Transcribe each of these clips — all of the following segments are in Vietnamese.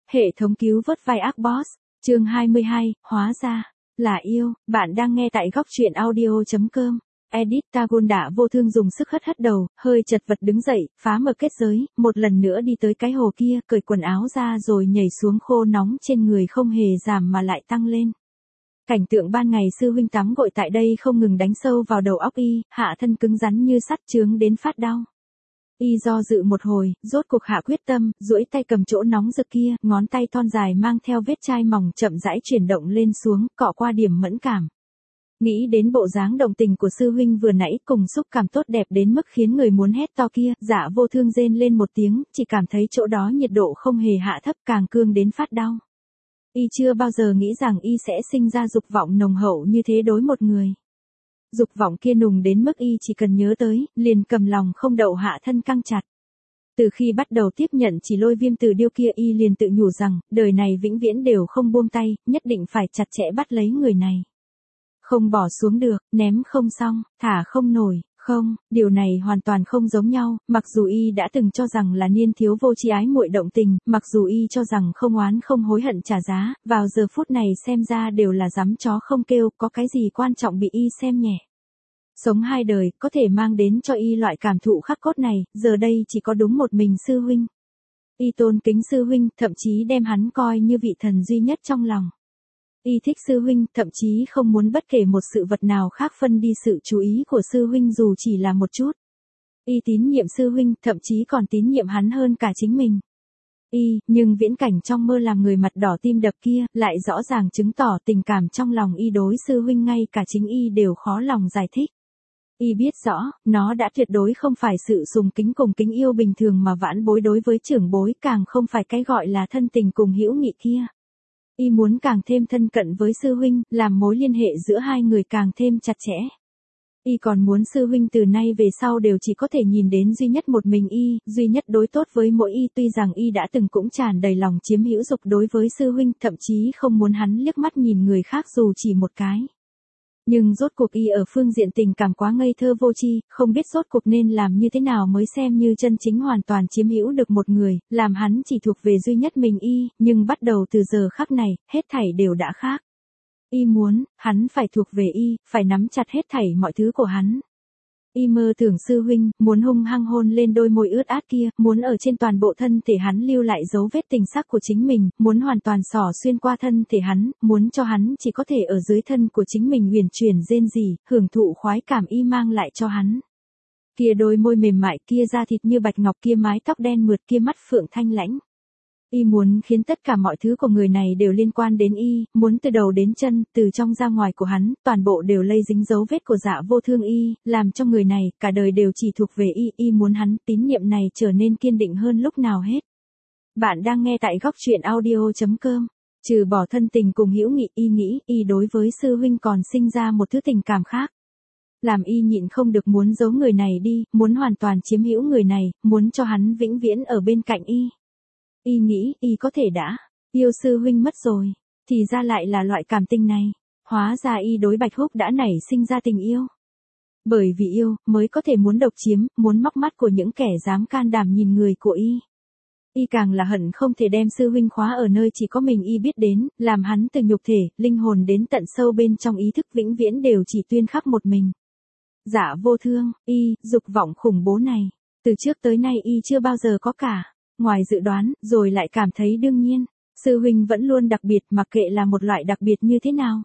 Hệ thống cứu vớt vai ác boss, chương 22, hóa ra là yêu. Bạn đang nghe tại góc truyện audio.com. Edit Tagon đã vô thương dùng sức hất đầu, hơi chật vật đứng dậy, phá mở kết giới, một lần nữa đi tới cái hồ kia, cởi quần áo ra rồi nhảy xuống, khô nóng trên người không hề giảm mà lại tăng lên. Cảnh tượng ban ngày sư huynh tắm gội tại đây không ngừng đánh sâu vào đầu óc y, hạ thân cứng rắn như sắt chướng đến phát đau. Y do dự một hồi, rốt cuộc hạ quyết tâm, duỗi tay cầm chỗ nóng rực kia, ngón tay thon dài mang theo vết chai mỏng chậm rãi chuyển động lên xuống, cọ qua điểm mẫn cảm. Nghĩ đến bộ dáng động tình của sư huynh vừa nãy cùng xúc cảm tốt đẹp đến mức khiến người muốn hét to kia, Dạ Vô Thương rên lên một tiếng, chỉ cảm thấy chỗ đó nhiệt độ không hề hạ thấp, càng cương đến phát đau. Y chưa bao giờ nghĩ rằng y sẽ sinh ra dục vọng nồng hậu như thế đối một người. Dục vọng kia nùng đến mức y chỉ cần nhớ tới, liền cầm lòng không đậu hạ thân căng chặt. Từ khi bắt đầu tiếp nhận chỉ lôi viêm từ điêu kia, y liền tự nhủ rằng, đời này vĩnh viễn đều không buông tay, nhất định phải chặt chẽ bắt lấy người này. Không bỏ xuống được, ném không xong, thả không nổi, không, điều này hoàn toàn không giống nhau, mặc dù y đã từng cho rằng là niên thiếu vô tri ái muội động tình, mặc dù y cho rằng không oán không hối hận trả giá, vào giờ phút này xem ra đều là dám chó không kêu, có cái gì quan trọng bị y xem nhẹ. Sống hai đời, có thể mang đến cho y loại cảm thụ khắc cốt này, giờ đây chỉ có đúng một mình sư huynh. Y tôn kính sư huynh, thậm chí đem hắn coi như vị thần duy nhất trong lòng. Y thích sư huynh, thậm chí không muốn bất kể một sự vật nào khác phân đi sự chú ý của sư huynh dù chỉ là một chút. Y tín nhiệm sư huynh, thậm chí còn tín nhiệm hắn hơn cả chính mình. Nhưng viễn cảnh trong mơ làm người mặt đỏ tim đập kia, lại rõ ràng chứng tỏ tình cảm trong lòng y đối sư huynh ngay cả chính y đều khó lòng giải thích. Y biết rõ, nó đã tuyệt đối không phải sự sùng kính cùng kính yêu bình thường mà vãn bối đối với trưởng bối, càng không phải cái gọi là thân tình cùng hữu nghị kia. Y muốn càng thêm thân cận với sư huynh, làm mối liên hệ giữa hai người càng thêm chặt chẽ. Y còn muốn sư huynh từ nay về sau đều chỉ có thể nhìn đến duy nhất một mình y, duy nhất đối tốt với mỗi y, tuy rằng y đã từng cũng tràn đầy lòng chiếm hữu dục đối với sư huynh, thậm chí không muốn hắn liếc mắt nhìn người khác dù chỉ một cái. Nhưng rốt cuộc y ở phương diện tình cảm quá ngây thơ vô tri, không biết rốt cuộc nên làm như thế nào mới xem như chân chính hoàn toàn chiếm hữu được một người, làm hắn chỉ thuộc về duy nhất mình y, nhưng bắt đầu từ giờ khắc này, hết thảy đều đã khác. Y muốn, hắn phải thuộc về y, phải nắm chặt hết thảy mọi thứ của hắn. Y mơ tưởng sư huynh, muốn hung hăng hôn lên đôi môi ướt át kia, muốn ở trên toàn bộ thân thể hắn lưu lại dấu vết tình sắc của chính mình, muốn hoàn toàn xỏ xuyên qua thân thể hắn, muốn cho hắn chỉ có thể ở dưới thân của chính mình huyền chuyển rên rỉ, hưởng thụ khoái cảm y mang lại cho hắn. Kia đôi môi mềm mại, kia da thịt như bạch ngọc, kia mái tóc đen mượt, kia mắt phượng thanh lãnh. Y muốn khiến tất cả mọi thứ của người này đều liên quan đến y, muốn từ đầu đến chân, từ trong ra ngoài của hắn, toàn bộ đều lây dính dấu vết của Dạ Vô Thương y, làm cho người này, cả đời đều chỉ thuộc về y muốn hắn, tín niệm này trở nên kiên định hơn lúc nào hết. Bạn đang nghe tại góc truyện audio.com. Trừ bỏ thân tình cùng hữu nghị, y nghĩ, y đối với sư huynh còn sinh ra một thứ tình cảm khác. Làm y nhịn không được muốn giấu người này đi, muốn hoàn toàn chiếm hữu người này, muốn cho hắn vĩnh viễn ở bên cạnh y. Y nghĩ, y có thể đã yêu sư huynh mất rồi, thì ra lại là loại cảm tình này. Hóa ra y đối Bạch Húc đã nảy sinh ra tình yêu. Bởi vì yêu, mới có thể muốn độc chiếm, muốn móc mắt của những kẻ dám can đảm nhìn người của y. Y càng là hận không thể đem sư huynh khóa ở nơi chỉ có mình y biết đến, làm hắn từ nhục thể, linh hồn đến tận sâu bên trong ý thức vĩnh viễn đều chỉ tuyên khắc một mình. Dạ Vô Thương, dục vọng khủng bố này, từ trước tới nay y chưa bao giờ có cả. Ngoài dự đoán, rồi lại cảm thấy đương nhiên, sư huynh vẫn luôn đặc biệt, mặc kệ là một loại đặc biệt như thế nào.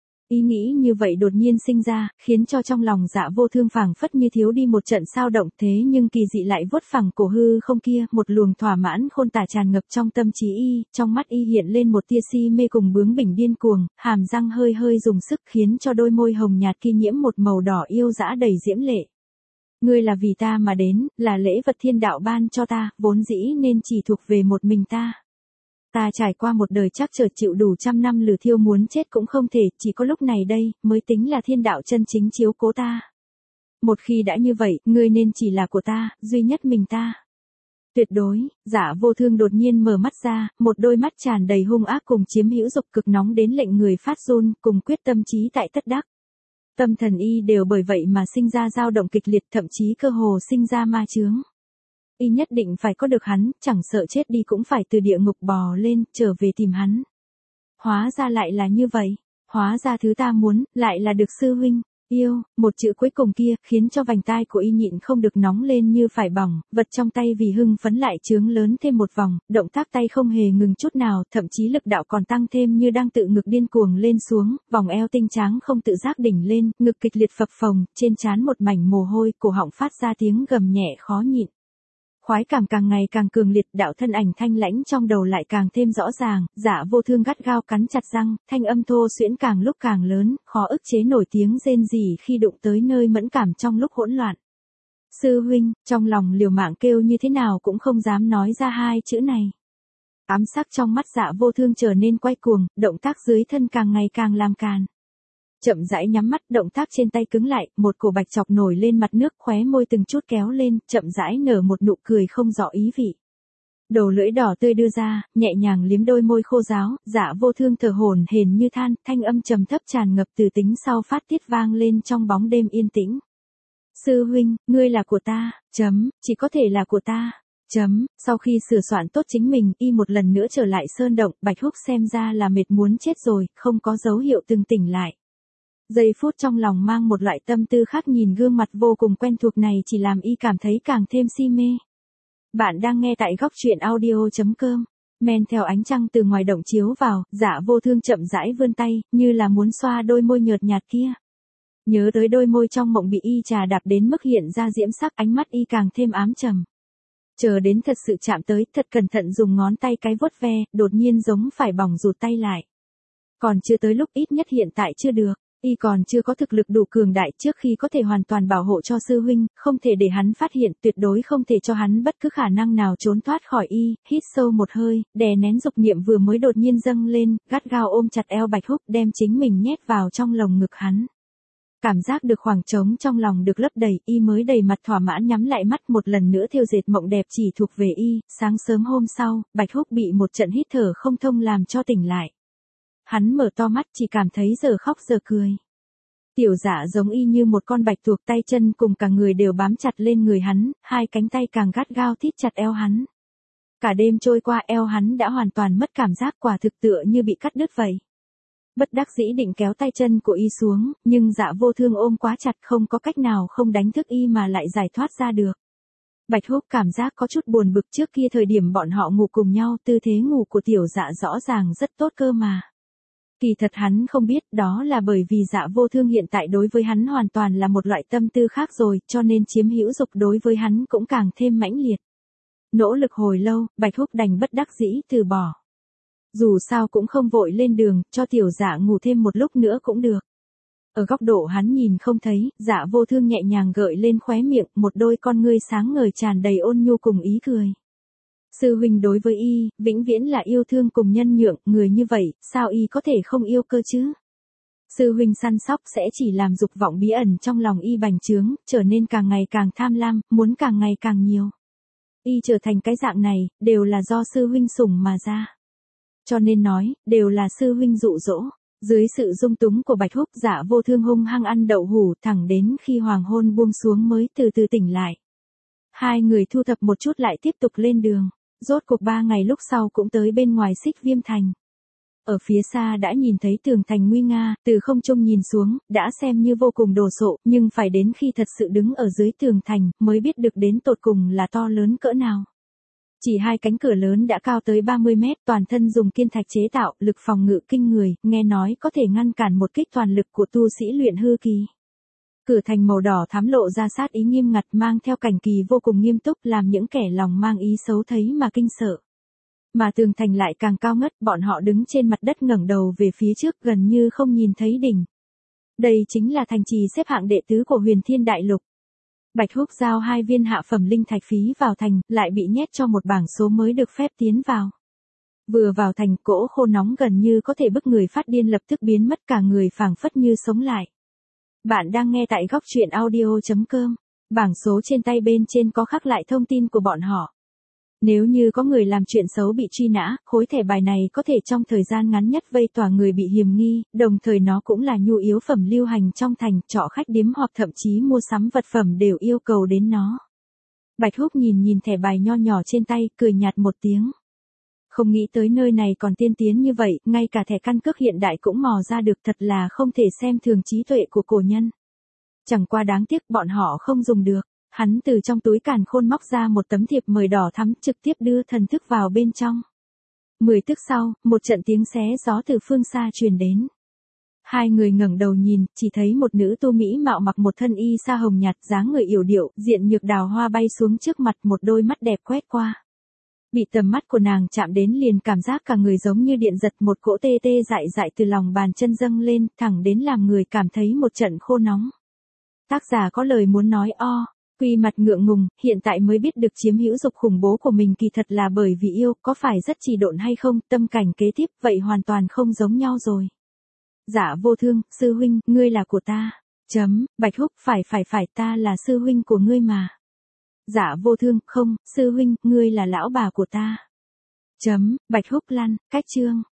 Ý nghĩ như vậy đột nhiên sinh ra, khiến cho trong lòng Dạ Vô Thương phảng phất như thiếu đi một trận sao động, thế nhưng kỳ dị lại vuốt phẳng cổ hư không kia, một luồng thỏa mãn khôn tả tràn ngập trong tâm trí y, trong mắt y hiện lên một tia si mê cùng bướng bỉnh điên cuồng, hàm răng hơi hơi dùng sức khiến cho đôi môi hồng nhạt kia nhiễm một màu đỏ yêu dã đầy diễm lệ. Ngươi là vì ta mà đến, là lễ vật thiên đạo ban cho ta, vốn dĩ nên chỉ thuộc về một mình ta. Ta trải qua một đời chắc trở chịu đủ trăm năm lửa thiêu muốn chết cũng không thể, chỉ có lúc này đây, mới tính là thiên đạo chân chính chiếu cố ta. Một khi đã như vậy, ngươi nên chỉ là của ta, duy nhất mình ta. Tuyệt đối, Dạ Vô Thương đột nhiên mở mắt ra, một đôi mắt tràn đầy hung ác cùng chiếm hữu dục cực nóng đến lệnh người phát run, cùng quyết tâm trí tại tất đắc. Tâm thần y đều bởi vậy mà sinh ra dao động kịch liệt, thậm chí cơ hồ sinh ra ma chướng. Y nhất định phải có được hắn, chẳng sợ chết đi cũng phải từ địa ngục bò lên, trở về tìm hắn. Hóa ra lại là như vậy. Hóa ra thứ ta muốn, lại là được sư huynh. Yêu, một chữ cuối cùng kia, khiến cho vành tai của Y nhịn không được nóng lên như phải bỏng, vật trong tay vì hưng phấn lại trướng lớn thêm một vòng, động tác tay không hề ngừng chút nào, thậm chí lực đạo còn tăng thêm như đang tự ngực điên cuồng lên xuống, vòng eo tinh tráng không tự giác đỉnh lên, ngực kịch liệt phập phồng, trên trán một mảnh mồ hôi, cổ họng phát ra tiếng gầm nhẹ khó nhịn. Khoái cảm càng ngày càng cường liệt, đạo thân ảnh thanh lãnh trong đầu lại càng thêm rõ ràng, Dạ Vô Thương gắt gao cắn chặt răng, thanh âm thô xuyễn càng lúc càng lớn, khó ức chế nổi tiếng rên rỉ khi đụng tới nơi mẫn cảm trong lúc hỗn loạn. Sư huynh, trong lòng liều mạng kêu như thế nào cũng không dám nói ra hai chữ này. Ám sắc trong mắt Dạ Vô Thương trở nên quay cuồng, động tác dưới thân càng ngày càng làm càn. Chậm rãi nhắm mắt, động tác trên tay cứng lại, một cổ bạch chọc nổi lên mặt nước, khóe môi từng chút kéo lên, chậm rãi nở một nụ cười không rõ ý vị. Đầu lưỡi đỏ tươi đưa ra, nhẹ nhàng liếm đôi môi khô ráo, Dạ Vô Thương thở hổn hển như than, thanh âm trầm thấp tràn ngập từ tính sau phát tiết vang lên trong bóng đêm yên tĩnh. Sư huynh, ngươi là của ta, chỉ có thể là của ta. Sau khi sửa soạn tốt chính mình, Y một lần nữa trở lại sơn động, Bạch Húc xem ra là mệt muốn chết rồi, không có dấu hiệu từng tỉnh lại. Giây phút trong lòng mang một loại tâm tư khác, nhìn gương mặt vô cùng quen thuộc này chỉ làm Y cảm thấy càng thêm si mê. Bạn đang nghe tại góc truyện audio.com. Men theo ánh trăng từ ngoài động chiếu vào, Dạ Vô Thương chậm rãi vươn tay, như là muốn xoa đôi môi nhợt nhạt kia. Nhớ tới đôi môi trong mộng bị Y trà đạp đến mức hiện ra diễm sắc, ánh mắt Y càng thêm ám trầm. Chờ đến thật sự chạm tới, thật cẩn thận dùng ngón tay cái vuốt ve, đột nhiên giống phải bỏng rụt tay lại. Còn chưa tới lúc, ít nhất hiện tại chưa được. Y còn chưa có thực lực đủ cường đại trước khi có thể hoàn toàn bảo hộ cho sư huynh, không thể để hắn phát hiện, tuyệt đối không thể cho hắn bất cứ khả năng nào trốn thoát khỏi Y. Hít sâu một hơi, đè nén dục niệm vừa mới đột nhiên dâng lên, gắt gao ôm chặt eo Bạch Húc, đem chính mình nhét vào trong lồng ngực hắn. Cảm giác được khoảng trống trong lòng được lấp đầy, Y mới đầy mặt thỏa mãn nhắm lại mắt, một lần nữa thêu dệt mộng đẹp chỉ thuộc về Y. Sáng sớm hôm sau, Bạch Húc bị một trận hít thở không thông làm cho tỉnh lại. Hắn mở to mắt chỉ cảm thấy giờ khóc giờ cười. Tiểu Dạ giống Y như một con bạch tuộc, tay chân cùng cả người đều bám chặt lên người hắn, hai cánh tay càng gắt gao thít chặt eo hắn. Cả đêm trôi qua, eo hắn đã hoàn toàn mất cảm giác, quả thực tựa như bị cắt đứt vậy. Bất đắc dĩ định kéo tay chân của Y xuống, nhưng Dạ Vô Thương ôm quá chặt, không có cách nào không đánh thức Y mà lại giải thoát ra được. Bạch Húc cảm giác có chút buồn bực, trước kia thời điểm bọn họ ngủ cùng nhau, tư thế ngủ của Tiểu Dạ rõ ràng rất tốt cơ mà. Kỳ thật hắn không biết, đó là bởi vì Dạ Vô Thương hiện tại đối với hắn hoàn toàn là một loại tâm tư khác rồi, cho nên chiếm hữu dục đối với hắn cũng càng thêm mãnh liệt. Nỗ lực hồi lâu, Bạch Húc đành bất đắc dĩ từ bỏ. Dù sao cũng không vội lên đường, cho Tiểu Dạ ngủ thêm một lúc nữa cũng được. Ở góc độ hắn nhìn không thấy, Dạ Vô Thương nhẹ nhàng gợi lên khóe miệng, một đôi con ngươi sáng ngời tràn đầy ôn nhu cùng ý cười. Sư huynh đối với Y, vĩnh viễn là yêu thương cùng nhân nhượng, người như vậy, sao Y có thể không yêu cơ chứ? Sư huynh săn sóc sẽ chỉ làm dục vọng bí ẩn trong lòng Y bành trướng, trở nên càng ngày càng tham lam, muốn càng ngày càng nhiều. Y trở thành cái dạng này, đều là do sư huynh sủng mà ra. Cho nên nói, đều là sư huynh dụ dỗ. Dưới sự dung túng của Bạch Húc, Dạ Vô Thương hung hăng ăn đậu hủ, thẳng đến khi hoàng hôn buông xuống mới từ từ tỉnh lại. Hai người thu thập một chút lại tiếp tục lên đường. Rốt cuộc 3 ngày lúc sau cũng tới bên ngoài Xích Viêm Thành. Ở phía xa đã nhìn thấy tường thành nguy nga, từ không trung nhìn xuống, đã xem như vô cùng đồ sộ, nhưng phải đến khi thật sự đứng ở dưới tường thành, mới biết được đến tột cùng là to lớn cỡ nào. Chỉ hai cánh cửa lớn đã cao tới 30 mét, toàn thân dùng kiên thạch chế tạo, lực phòng ngự kinh người, nghe nói có thể ngăn cản một kích toàn lực của tu sĩ luyện hư kỳ. Cửa thành màu đỏ thắm lộ ra sát ý nghiêm ngặt, mang theo cảnh kỳ vô cùng nghiêm túc, làm những kẻ lòng mang ý xấu thấy mà kinh sợ. Mà tường thành lại càng cao ngất, bọn họ đứng trên mặt đất ngẩng đầu về phía trước, gần như không nhìn thấy đỉnh. Đây chính là thành trì xếp hạng đệ tứ của Huyền Thiên Đại Lục. Bạch Húc giao 2 viên hạ phẩm linh thạch phí vào thành, lại bị nhét cho một bảng số mới được phép tiến vào. Vừa vào thành, cỗ khô nóng gần như có thể bức người phát điên lập tức biến mất, cả người phảng phất như sống lại. Bạn đang nghe tại góc truyện audio.com. Bảng số trên tay bên trên có khắc lại thông tin của bọn họ. Nếu như có người làm chuyện xấu bị truy nã, khối thẻ bài này có thể trong thời gian ngắn nhất vây tỏa người bị hiềm nghi, đồng thời nó cũng là nhu yếu phẩm lưu hành trong thành, trọ khách điếm hoặc thậm chí mua sắm vật phẩm đều yêu cầu đến nó. Bạch Húc nhìn nhìn thẻ bài nho nhỏ trên tay, cười nhạt một tiếng. Không nghĩ tới nơi này còn tiên tiến như vậy, ngay cả thẻ căn cước hiện đại cũng mò ra được, thật là không thể xem thường trí tuệ của cổ nhân. Chẳng qua đáng tiếc bọn họ không dùng được. Hắn từ trong túi càn khôn móc ra một tấm thiệp mời đỏ thắm, trực tiếp đưa thần thức vào bên trong. 10 tức sau, một trận tiếng xé gió từ phương xa truyền đến. Hai người ngẩng đầu nhìn, chỉ thấy một nữ tu mỹ mạo mặc một thân y sa hồng nhạt, dáng người yểu điệu, diện nhược đào hoa bay xuống trước mặt, một đôi mắt đẹp quét qua. Bị tầm mắt của nàng chạm đến liền cảm giác cả người giống như điện giật, một cỗ tê tê dại dại từ lòng bàn chân dâng lên, thẳng đến làm người cảm thấy một trận khô nóng. Tác giả có lời muốn nói Quy mặt ngượng ngùng, hiện tại mới biết được chiếm hữu dục khủng bố của mình kỳ thật là bởi vì yêu, có phải rất trì độn hay không, tâm cảnh kế tiếp, vậy hoàn toàn không giống nhau rồi. Dạ vô thương, sư huynh, ngươi là của ta. Bạch Húc, phải, ta là sư huynh của ngươi mà. Dạ vô thương, không, sư huynh, ngươi là lão bà của ta. Bạch Húc lăn, cách chương.